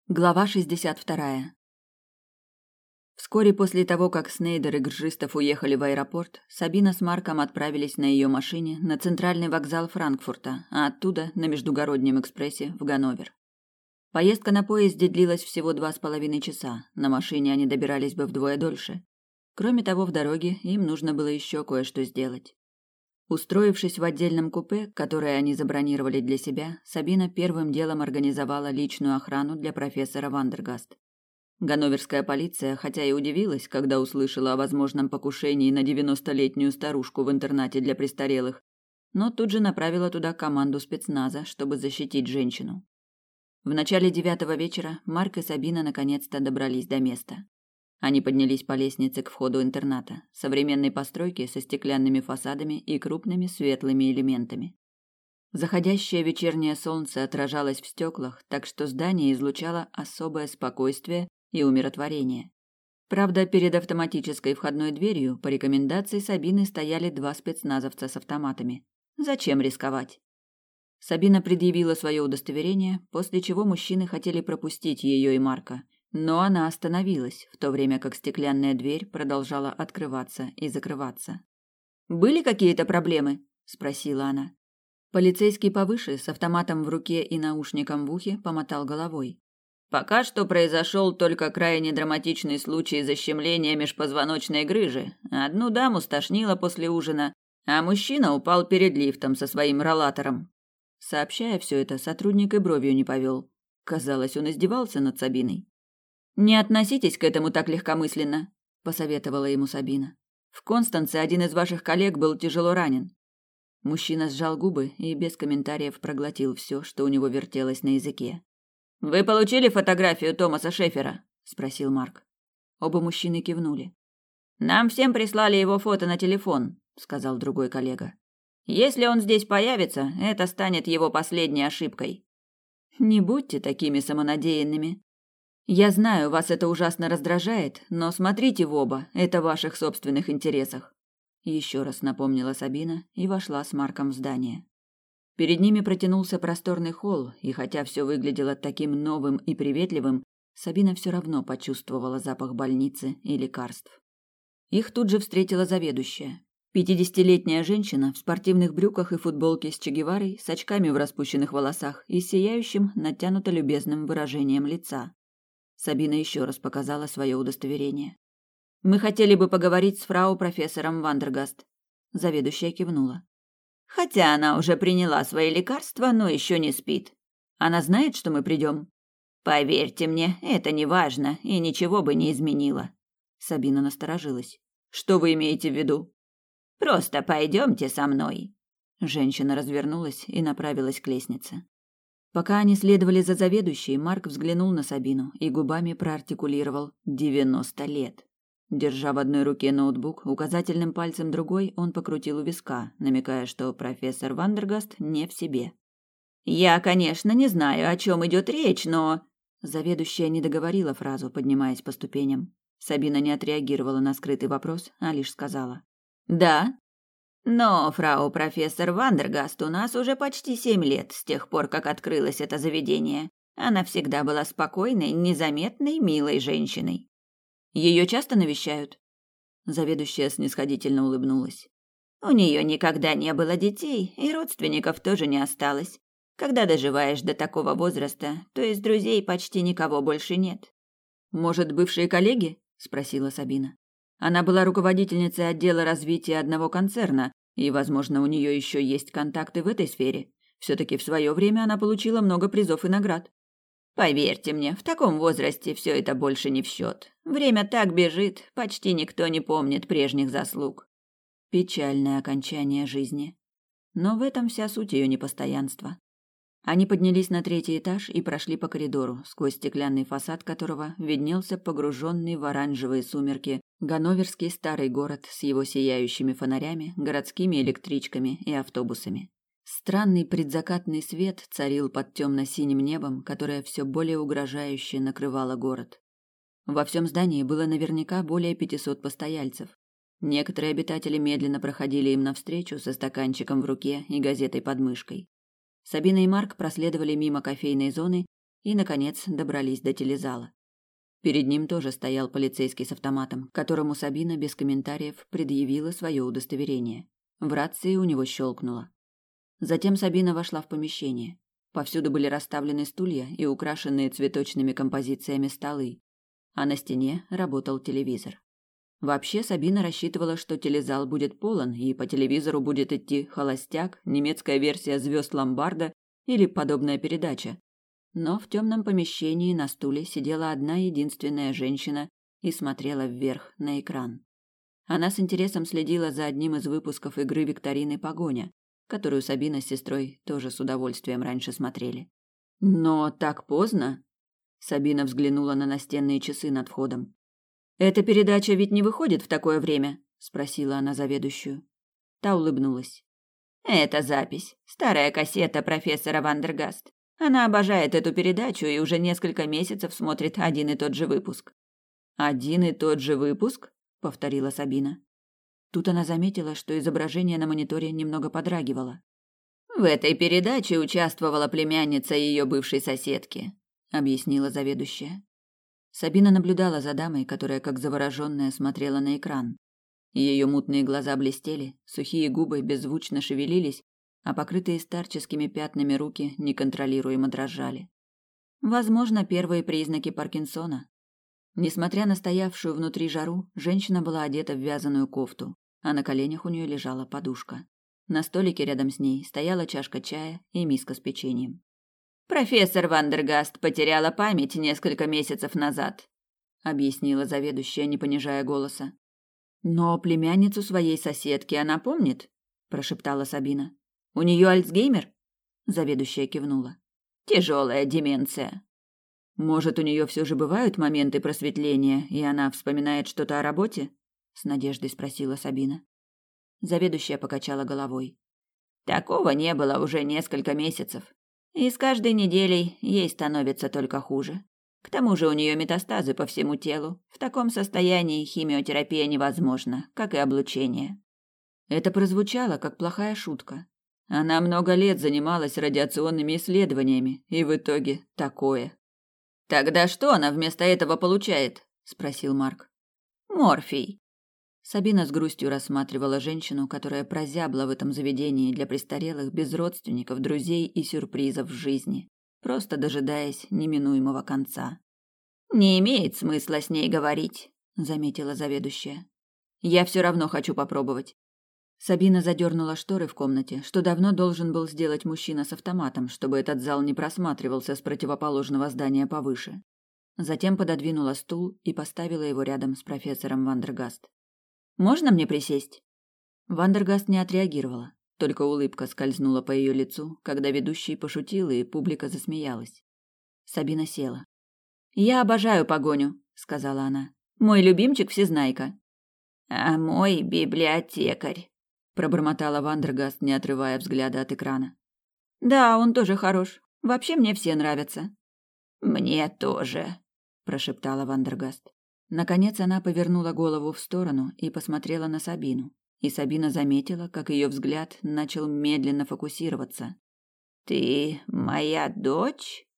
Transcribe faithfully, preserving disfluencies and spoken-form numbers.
Глава шестьдесят вторая. Вскоре после того, как Снейдер и Гржистов уехали в аэропорт, Сабина с Марком отправились на ее машине на центральный вокзал Франкфурта, а оттуда на междугороднем экспрессе в Ганновер. Поездка на поезде длилась всего два с половиной часа, на машине они добирались бы вдвое дольше. Кроме того, в дороге им нужно было еще кое-что сделать. Устроившись в отдельном купе, которое они забронировали для себя, Сабина первым делом организовала личную охрану для профессора Вандергаст. Ганноверская полиция, хотя и удивилась, когда услышала о возможном покушении на девяностолетнюю старушку в интернате для престарелых, но тут же направила туда команду спецназа, чтобы защитить женщину. В начале девятого вечера Марк и Сабина наконец-то добрались до места. Они поднялись по лестнице к входу интерната, современной постройки со стеклянными фасадами и крупными светлыми элементами. Заходящее вечернее солнце отражалось в стеклах, так что здание излучало особое спокойствие и умиротворение. Правда, перед автоматической входной дверью по рекомендации Сабины стояли два спецназовца с автоматами. Зачем рисковать? Сабина предъявила свое удостоверение, после чего мужчины хотели пропустить ее и Марка. Но она остановилась, в то время как стеклянная дверь продолжала открываться и закрываться. «Были какие-то проблемы?» – спросила она. Полицейский повыше, с автоматом в руке и наушником в ухе, помотал головой. «Пока что произошел только крайне драматичный случай защемления межпозвоночной грыжи. Одну даму стошнило после ужина, а мужчина упал перед лифтом со своим ролатором». Сообщая все это, сотрудник и бровью не повел. Казалось, он издевался над Сабиной. «Не относитесь к этому так легкомысленно», – посоветовала ему Сабина. «В Констанце один из ваших коллег был тяжело ранен». Мужчина сжал губы и без комментариев проглотил все, что у него вертелось на языке. «Вы получили фотографию Томаса Шефера?» – спросил Марк. Оба мужчины кивнули. «Нам всем прислали его фото на телефон», – сказал другой коллега. «Если он здесь появится, это станет его последней ошибкой». «Не будьте такими самонадеянными. Я знаю, вас это ужасно раздражает, но смотрите в оба, это в ваших собственных интересах», – еще раз напомнила Сабина и вошла с Марком в здание. Перед ними протянулся просторный холл, и хотя все выглядело таким новым и приветливым, Сабина все равно почувствовала запах больницы и лекарств. Их тут же встретила заведующая. Пятидесятилетняя женщина в спортивных брюках и футболке с Че Геварой, с очками в распущенных волосах и сияющим, натянуто любезным выражением лица. Сабина еще раз показала свое удостоверение. «Мы хотели бы поговорить с фрау профессором Вандергаст». Заведующая кивнула. «Хотя она уже приняла свои лекарства, но еще не спит. Она знает, что мы придем?» «Поверьте мне, это не важно и ничего бы не изменило». Сабина насторожилась. «Что вы имеете в виду?» «Просто пойдемте со мной». Женщина развернулась и направилась к лестнице. Пока они следовали за заведующей, Марк взглянул на Сабину и губами проартикулировал «девяносто лет». Держа в одной руке ноутбук, указательным пальцем другой он покрутил у виска, намекая, что профессор Вандергаст не в себе. «Я, конечно, не знаю, о чем идет речь, но...» Заведующая не договорила фразу, поднимаясь по ступеням. Сабина не отреагировала на скрытый вопрос, а лишь сказала. «Да?» «Но, фрау профессор Вандергаст, у нас уже почти семь лет, с тех пор, как открылось это заведение. Она всегда была спокойной, незаметной, милой женщиной». «Ее часто навещают?» Заведующая снисходительно улыбнулась. «У нее никогда не было детей, и родственников тоже не осталось. Когда доживаешь до такого возраста, то из друзей почти никого больше нет». «Может, бывшие коллеги?» – спросила Сабина. Она была руководительницей отдела развития одного концерна, и, возможно, у нее еще есть контакты в этой сфере. Все-таки в свое время она получила много призов и наград. «Поверьте мне, в таком возрасте все это больше не в счет. Время так бежит, почти никто не помнит прежних заслуг». Печальное окончание жизни. Но в этом вся суть ее непостоянства. Они поднялись на третий этаж и прошли по коридору, сквозь стеклянный фасад которого виднелся погруженный в оранжевые сумерки ганноверский старый город с его сияющими фонарями, городскими электричками и автобусами. Странный предзакатный свет царил под темно-синим небом, которое все более угрожающе накрывало город. Во всем здании было наверняка более пятисот постояльцев. Некоторые обитатели медленно проходили им навстречу со стаканчиком в руке и газетой под мышкой. Сабина и Марк проследовали мимо кофейной зоны и, наконец, добрались до телезала. Перед ним тоже стоял полицейский с автоматом, которому Сабина без комментариев предъявила свое удостоверение. В рации у него щелкнуло. Затем Сабина вошла в помещение. Повсюду были расставлены стулья и украшенные цветочными композициями столы, а на стене работал телевизор. Вообще Сабина рассчитывала, что телезал будет полон, и по телевизору будет идти «Холостяк», немецкая версия «Звезд Ломбарда» или подобная передача. Но в темном помещении на стуле сидела одна единственная женщина и смотрела вверх на экран. Она с интересом следила за одним из выпусков игры викторины «Погоня», которую Сабина с сестрой тоже с удовольствием раньше смотрели. «Но так поздно?» Сабина взглянула на настенные часы над входом. «Эта передача ведь не выходит в такое время?» – спросила она заведующую. Та улыбнулась. «Это запись. Старая кассета профессора Вандергаст. Она обожает эту передачу и уже несколько месяцев смотрит один и тот же выпуск». «Один и тот же выпуск?» – повторила Сабина. Тут она заметила, что изображение на мониторе немного подрагивало. «В этой передаче участвовала племянница ее бывшей соседки», – объяснила заведующая. Сабина наблюдала за дамой, которая как завороженная смотрела на экран. Ее мутные глаза блестели, сухие губы беззвучно шевелились, а покрытые старческими пятнами руки неконтролируемо дрожали. Возможно, первые признаки Паркинсона. Несмотря на стоявшую внутри жару, женщина была одета в вязаную кофту, а на коленях у нее лежала подушка. На столике рядом с ней стояла чашка чая и миска с печеньем. «Профессор Вандергаст потеряла память несколько месяцев назад», — объяснила заведующая, не понижая голоса. «Но племянницу своей соседки она помнит», — прошептала Сабина. «У нее Альцгеймер?» Заведующая кивнула. «Тяжелая деменция». «Может, у нее все же бывают моменты просветления, и она вспоминает что-то о работе?» — с надеждой спросила Сабина. Заведующая покачала головой. «Такого не было уже несколько месяцев. И с каждой неделей ей становится только хуже. К тому же у нее метастазы по всему телу. В таком состоянии химиотерапия невозможна, как и облучение». Это прозвучало как плохая шутка. Она много лет занималась радиационными исследованиями, и в итоге такое. «Тогда что она вместо этого получает?» – спросил Марк. «Морфий». Сабина с грустью рассматривала женщину, которая прозябла в этом заведении для престарелых без родственников, друзей и сюрпризов в жизни, просто дожидаясь неминуемого конца. «Не имеет смысла с ней говорить», — заметила заведующая. «Я все равно хочу попробовать». Сабина задернула шторы в комнате, что давно должен был сделать мужчина с автоматом, чтобы этот зал не просматривался с противоположного здания повыше. Затем пододвинула стул и поставила его рядом с профессором Вандергаст. «Можно мне присесть?» Вандергаст не отреагировала, только улыбка скользнула по ее лицу, когда ведущий пошутил, и публика засмеялась. Сабина села. «Я обожаю погоню», — сказала она. «Мой любимчик всезнайка». «А мой библиотекарь», — пробормотала Вандергаст, не отрывая взгляда от экрана. «Да, он тоже хорош. Вообще мне все нравятся». «Мне тоже», — прошептала Вандергаст. Наконец она повернула голову в сторону и посмотрела на Сабину. И Сабина заметила, как ее взгляд начал медленно фокусироваться. «Ты моя дочь?»